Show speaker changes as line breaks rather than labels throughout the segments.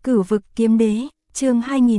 Cửu vực kiếm đế, chương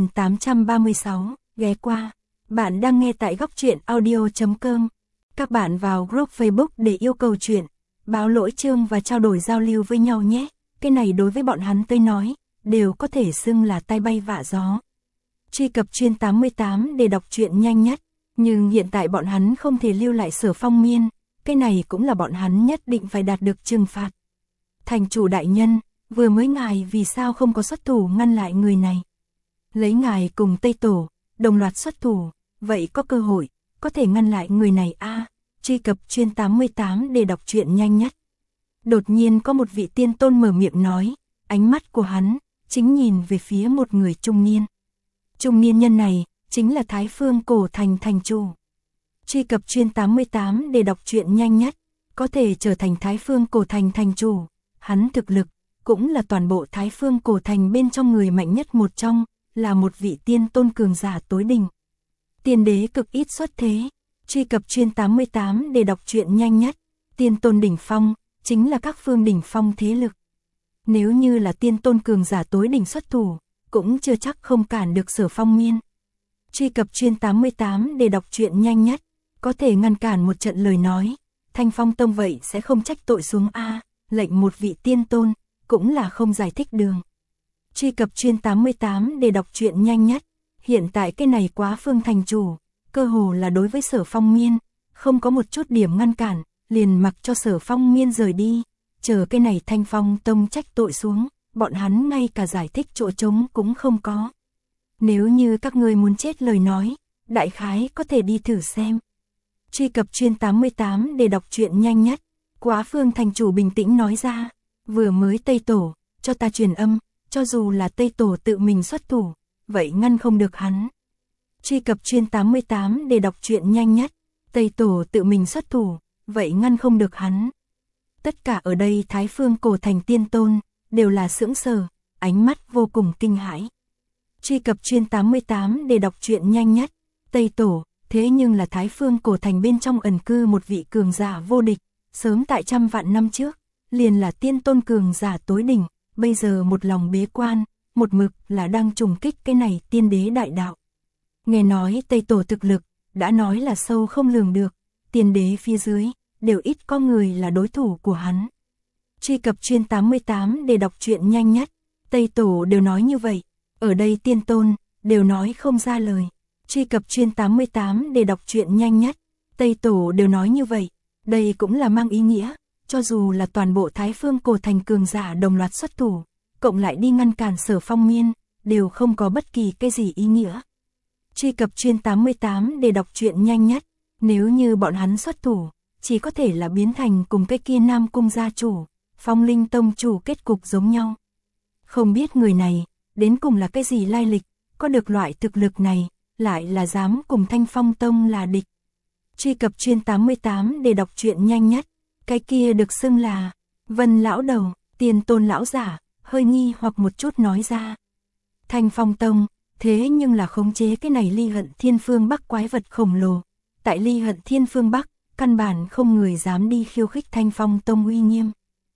2836, ghé qua. Bạn đang nghe tại góc truyện audio.com. Các bạn vào group Facebook để yêu cầu chuyện, báo lỗi chương và trao đổi giao lưu với nhau nhé. Cái này đối với bọn hắn tới nói, đều có thể xưng là tai bay vạ gió. Truy cập chuyên 88 để đọc truyện nhanh nhất, nhưng hiện tại bọn hắn không thể lưu lại Sở Phong Miên, cái này cũng là bọn hắn nhất định phải đạt được trừng phạt. Thành chủ đại nhân, vừa mới ngài vì sao không có xuất thủ ngăn lại người này? Lấy ngài cùng Tây Tổ, đồng loạt xuất thủ, vậy có cơ hội, có thể ngăn lại người này a. Truy cập chuyên 88 để đọc truyện nhanh nhất. Đột nhiên có một vị tiên tôn mở miệng nói, ánh mắt của hắn, chính nhìn về phía một người trung niên. Trung niên nhân này, chính là Thái Phương Cổ Thành thành chủ. Truy cập chuyên 88 để đọc truyện nhanh nhất, có thể trở thành Thái Phương Cổ Thành thành chủ. Hắn thực lực, cũng là toàn bộ Thái Phương Cổ Thành bên trong người mạnh nhất một trong, là một vị tiên tôn cường giả tối đỉnh. Tiên đế cực ít xuất thế. Truy cập chuyên 88 để đọc truyện nhanh nhất. Tiên tôn đỉnh phong, chính là các phương đỉnh phong thế lực. Nếu như là tiên tôn cường giả tối đỉnh xuất thủ, cũng chưa chắc không cản được Sở Phong Miên. Truy cập chuyên 88 để đọc truyện nhanh nhất, có thể ngăn cản một trận lời nói, Thanh Phong Tông vậy sẽ không trách tội xuống a. Lệnh một vị tiên tôn, cũng là không giải thích đường. Truy cập chuyên 88 để đọc truyện nhanh nhất, hiện tại cái này Quá Phương thành chủ, cơ hồ là đối với Sở Phong Miên, không có một chút điểm ngăn cản, liền mặc cho Sở Phong Miên rời đi, chờ cái này Thanh Phong Tông trách tội xuống, bọn hắn ngay cả giải thích chỗ trống cũng không có. Nếu như các ngươi muốn chết lời nói, đại khái có thể đi thử xem. Truy cập chuyên 88 để đọc truyện nhanh nhất. Quá Phương thành chủ bình tĩnh nói ra, vừa mới Tây Tổ, cho ta truyền âm, cho dù là Tây Tổ tự mình xuất thủ, vậy ngăn không được hắn. Truy cập chuyên 88 để đọc truyện nhanh nhất, Tây Tổ tự mình xuất thủ, vậy ngăn không được hắn. Tất cả ở đây Thái Phương Cổ Thành tiên tôn, đều là sững sờ, ánh mắt vô cùng kinh hãi. Truy cập chuyên 88 để đọc truyện nhanh nhất, Tây Tổ, thế nhưng là Thái Phương Cổ Thành bên trong ẩn cư một vị cường giả vô địch. Sớm tại trăm vạn năm trước, liền là tiên tôn cường giả tối đỉnh, bây giờ một lòng bế quan, một mực là đang trùng kích cái này tiên đế đại đạo. Nghe nói Tây Tổ thực lực, đã nói là sâu không lường được, tiên đế phía dưới, đều ít có người là đối thủ của hắn. Truy cập chuyên 88 để đọc truyện nhanh nhất, Tây Tổ đều nói như vậy, ở đây tiên tôn, đều nói không ra lời. Truy cập chuyên 88 để đọc truyện nhanh nhất, Tây Tổ đều nói như vậy. Đây cũng là mang ý nghĩa, cho dù là toàn bộ Thái Phương Cổ Thành cường giả đồng loạt xuất thủ, cộng lại đi ngăn cản Sở Phong Miên, đều không có bất kỳ cái gì ý nghĩa. Truy cập chuyên 88 để đọc truyện nhanh nhất, nếu như bọn hắn xuất thủ, chỉ có thể là biến thành cùng cái kia Nam Cung gia chủ, Phong Linh Tông chủ kết cục giống nhau. Không biết người này, đến cùng là cái gì lai lịch, có được loại thực lực này, lại là dám cùng Thanh Phong Tông là địch. Truy cập chuyên 88 để đọc truyện nhanh nhất, cái kia được xưng là Vân lão đầu, tiên tôn lão giả, hơi nghi hoặc một chút nói ra. Thanh Phong Tông, thế nhưng là khống chế cái này Ly Hận Thiên Phương Bắc quái vật khổng lồ. Tại Ly Hận Thiên Phương Bắc, căn bản không người dám đi khiêu khích Thanh Phong Tông uy nghiêm.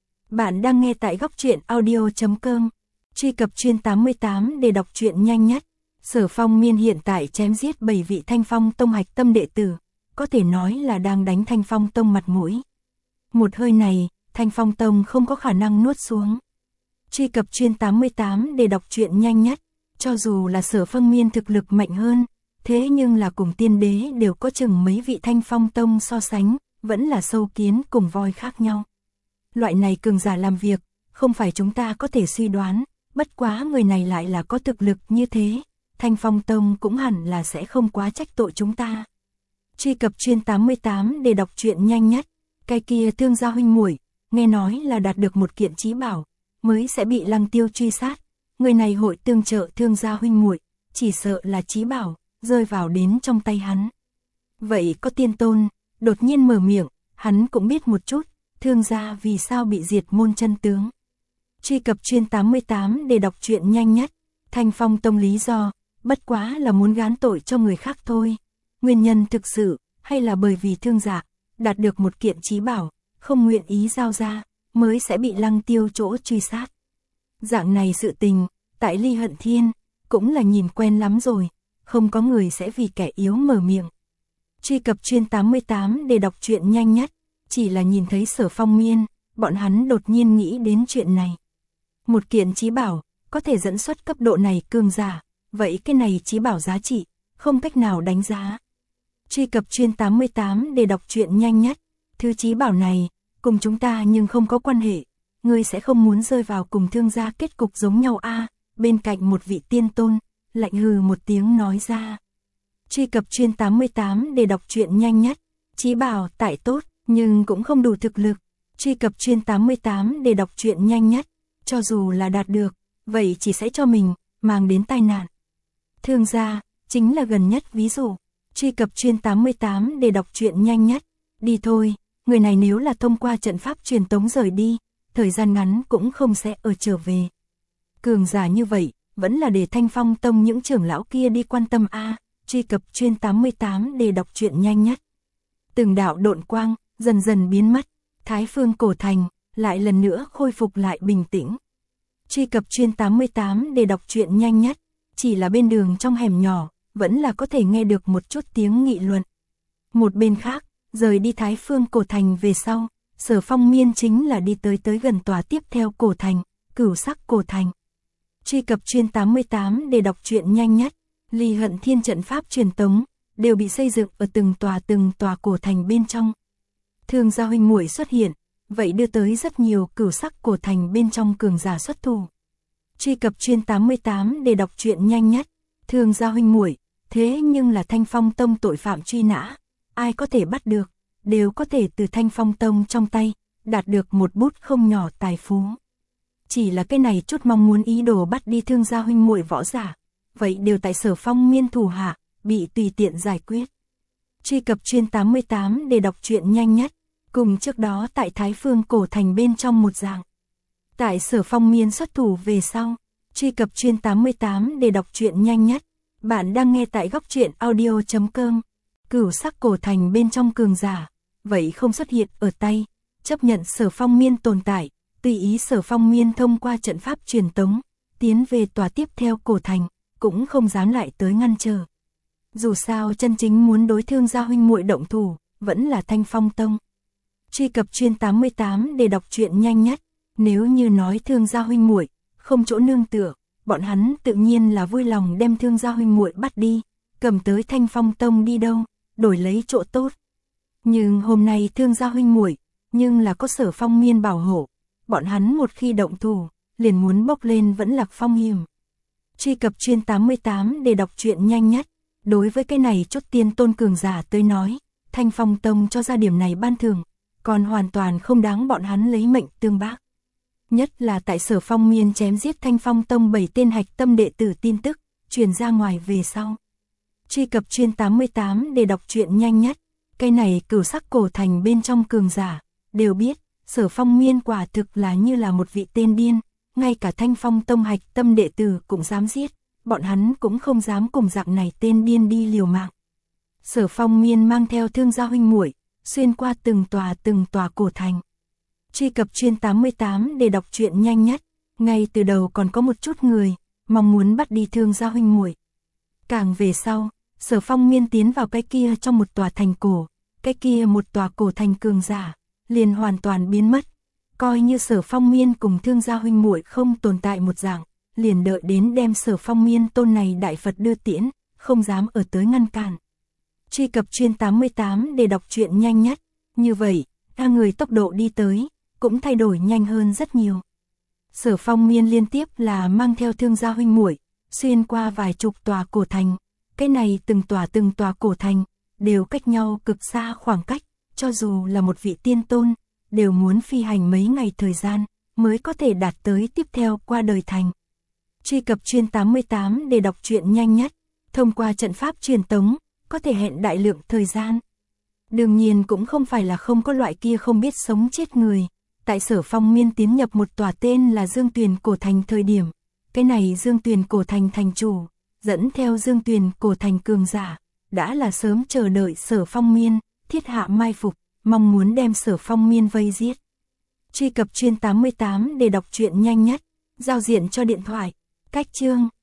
Bạn đang nghe tại góc truyện audio.com. Truy cập chuyên 88 để đọc truyện nhanh nhất. Sở Phong Miên hiện tại chém giết 7 vị Thanh Phong Tông hạch tâm đệ tử, có thể nói là đang đánh Thanh Phong Tông mặt mũi. Một hơi này, Thanh Phong Tông không có khả năng nuốt xuống. Truy cập chuyên 88 để đọc truyện nhanh nhất, cho dù là Sở Phong Miên thực lực mạnh hơn, thế nhưng là cùng tiên đế đều có chừng mấy vị Thanh Phong Tông so sánh, vẫn là sâu kiến cùng voi khác nhau. Loại này cường giả làm việc, không phải chúng ta có thể suy đoán, bất quá người này lại là có thực lực như thế, Thanh Phong Tông cũng hẳn là sẽ không quá trách tội chúng ta. Truy cập chuyên 88 để đọc truyện nhanh nhất, cái kia Thương gia huynh muội, nghe nói là đạt được một kiện chí bảo, mới sẽ bị Lăng Tiêu truy sát, người này hội tương trợ Thương gia huynh muội, chỉ sợ là chí bảo, rơi vào đến trong tay hắn. Vậy có tiên tôn, đột nhiên mở miệng, hắn cũng biết một chút, Thương gia vì sao bị diệt môn chân tướng. Truy cập chuyên 88 để đọc truyện nhanh nhất, Thanh Phong Tông lý do, bất quá là muốn gán tội cho người khác thôi. Nguyên nhân thực sự, hay là bởi vì Thương gia đạt được một kiện chí bảo, không nguyện ý giao ra, mới sẽ bị Lăng Tiêu chỗ truy sát. Dạng này sự tình, tại Ly Hận Thiên, cũng là nhìn quen lắm rồi, không có người sẽ vì kẻ yếu mở miệng. Truy cập Chuyên 88 để đọc truyện nhanh nhất, chỉ là nhìn thấy Sở Phong Miên, bọn hắn đột nhiên nghĩ đến chuyện này. Một kiện chí bảo, có thể dẫn xuất cấp độ này cường giả, vậy cái này chí bảo giá trị, không cách nào đánh giá. Truy cập Chuyên 88 để đọc truyện nhanh nhất, thứ chí bảo này, cùng chúng ta nhưng không có quan hệ, ngươi sẽ không muốn rơi vào cùng Thương gia kết cục giống nhau a. Bên cạnh một vị tiên tôn, lạnh hừ một tiếng nói ra. Truy cập Chuyên 88 để đọc truyện nhanh nhất, chí bảo tại tốt, nhưng cũng không đủ thực lực. Truy cập Chuyên 88 để đọc truyện nhanh nhất, cho dù là đạt được, vậy chỉ sẽ cho mình mang đến tai nạn. Thương gia chính là gần nhất ví dụ. Truy cập Chuyên 88 để đọc truyện nhanh nhất, đi thôi, người này nếu là thông qua trận pháp truyền tống rời đi, thời gian ngắn cũng không sẽ ở trở về. Cường giả như vậy, vẫn là để Thanh Phong Tông những trưởng lão kia đi quan tâm a. Truy cập Chuyên 88 để đọc truyện nhanh nhất. Từng đạo độn quang dần dần biến mất, Thái Phương cổ thành lại lần nữa khôi phục lại bình tĩnh. Truy cập Chuyên 88 để đọc truyện nhanh nhất, chỉ là bên đường trong hẻm nhỏ, vẫn là có thể nghe được một chút tiếng nghị luận. Một bên khác, rời đi Thái Phương cổ thành về sau, Sở Phong Miên chính là đi tới gần tòa tiếp theo cổ thành, Cửu Sắc cổ thành. Truy cập Chuyên 88 để đọc truyện nhanh nhất, Ly Hận Thiên trận pháp truyền tống đều bị xây dựng ở từng tòa cổ thành bên trong. Thương gia huynh muội xuất hiện, vậy đưa tới rất nhiều Cửu Sắc cổ thành bên trong cường giả xuất thủ. Truy cập Chuyên 88 để đọc truyện nhanh nhất, Thương gia huynh muội, thế nhưng là Thanh Phong Tông tội phạm truy nã, ai có thể bắt được, đều có thể từ Thanh Phong Tông trong tay đạt được một bút không nhỏ tài phú. Chỉ là cái này chút mong muốn ý đồ bắt đi Thương gia huynh muội võ giả, vậy đều tại Sở Phong Miên thủ hạ, bị tùy tiện giải quyết. Truy cập Chuyên 88 để đọc truyện nhanh nhất, cùng trước đó tại Thái Phương cổ thành bên trong một dạng. Tại Sở Phong Miên xuất thủ về sau, truy cập Chuyên 88 để đọc truyện nhanh nhất. Bạn đang nghe tại góc truyện audio.com. Cửu Sắc cổ thành bên trong cường giả, vậy không xuất hiện ở tay, chấp nhận Sở Phong Miên tồn tại, tùy ý Sở Phong Miên thông qua trận pháp truyền tống, tiến về tòa tiếp theo cổ thành, cũng không dám lại tới ngăn trở. Dù sao chân chính muốn đối Thương gia huynh muội động thủ, vẫn là Thanh Phong Tông. Truy cập Chuyên 88 để đọc truyện nhanh nhất, nếu như nói Thương gia huynh muội không chỗ nương tựa, bọn hắn tự nhiên là vui lòng đem Thương gia huynh muội bắt đi, cầm tới Thanh Phong Tông đi đâu, đổi lấy chỗ tốt. Nhưng hôm nay Thương gia huynh muội, nhưng là có Sở Phong Miên bảo hộ, bọn hắn một khi động thủ, liền muốn bốc lên vẫn là phong hiểm. Truy cập Chuyên 88 để đọc truyện nhanh nhất, đối với cái này chút tiên tôn cường giả tới nói, Thanh Phong Tông cho ra điểm này ban thưởng, còn hoàn toàn không đáng bọn hắn lấy mệnh tương bác. Nhất là tại Sở Phong Miên chém giết Thanh Phong Tông 7 tên hạch tâm đệ tử tin tức, truyền ra ngoài về sau. Truy cập Chuyên 88 để đọc truyện nhanh nhất, cái này Cửu Sắc cổ thành bên trong cường giả, đều biết, Sở Phong Miên quả thực là như là một vị tên điên, ngay cả Thanh Phong Tông hạch tâm đệ tử cũng dám giết, bọn hắn cũng không dám cùng dạng này tên điên đi liều mạng. Sở Phong Miên mang theo Thương gia huynh muội, xuyên qua từng tòa cổ thành. Truy cập Chuyên 88 để đọc truyện nhanh nhất, ngay từ đầu còn có một chút người mong muốn bắt đi Thương gia huynh muội. Càng về sau, Sở Phong Miên tiến vào cái kia trong một tòa thành cổ, cái kia một tòa cổ thành cường giả liền hoàn toàn biến mất, coi như Sở Phong Miên cùng Thương gia huynh muội không tồn tại một dạng, liền đợi đến đem Sở Phong Miên tôn này đại Phật đưa tiễn, không dám ở tới ngăn cản. Truy cập Chuyên 88 để đọc truyện nhanh nhất, như vậy, người tốc độ đi tới cũng thay đổi nhanh hơn rất nhiều. Sở Phong Miên liên tiếp là mang theo Thương gia huynh muội, xuyên qua vài chục tòa cổ thành, cái này từng tòa cổ thành đều cách nhau cực xa khoảng cách, cho dù là một vị tiên tôn, đều muốn phi hành mấy ngày thời gian mới có thể đạt tới tiếp theo qua đời thành. Truy cập Chuyên 88 để đọc truyện nhanh nhất, thông qua trận pháp truyền tống, có thể hẹn đại lượng thời gian. Đương nhiên cũng không phải là không có loại kia không biết sống chết người. Tại Sở Phong Miên tiến nhập một tòa tên là Dương Tuyền cổ thành thời điểm, cái này Dương Tuyền cổ thành thành chủ, dẫn theo Dương Tuyền cổ thành cường giả, đã là sớm chờ đợi Sở Phong Miên, thiết hạ mai phục, mong muốn đem Sở Phong Miên vây giết. Truy cập Chuyên 88 để đọc truyện nhanh nhất, giao diện cho điện thoại, Cách chương